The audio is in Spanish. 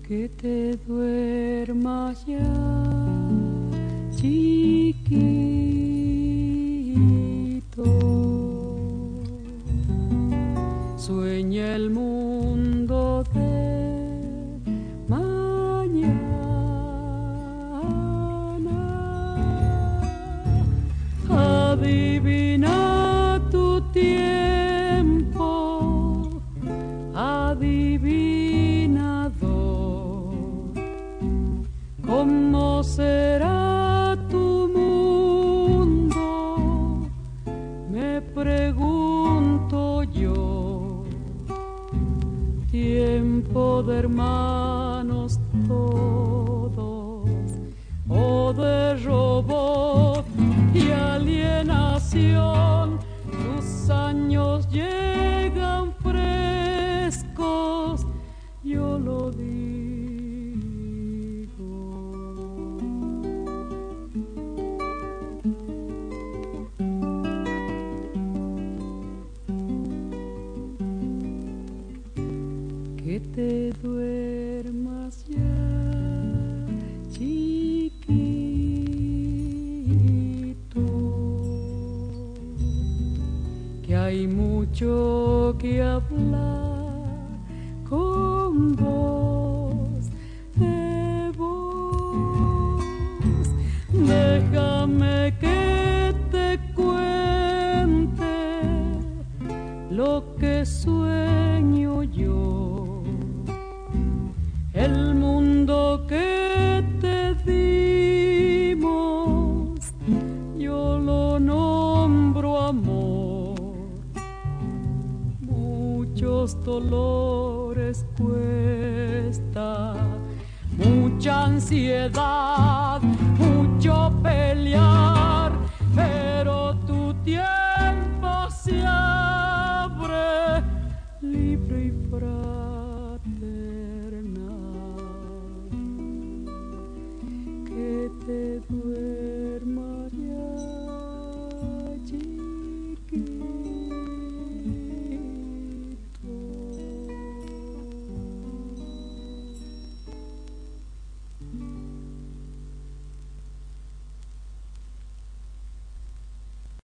Que te duermas ya, chiquito. Sueña el mundo de mañana. Adivina tu tiempo, adivinador, ¿cómo será tu mundo? Me pregunto yo. Tiempo de hermanos todos, o de robot y alienación. Tus años llegan frescos, yo lo digo. Que te duermas ya, chiquito, que hay mucho que hablar con vos, de vos. Déjame que te cuente lo que sueño yo. El mundo que te dimos, yo lo nombro amor. Muchos dolores cuesta, mucha ansiedad, mucho pelear, pero tu tiempo se abre libre y frágil.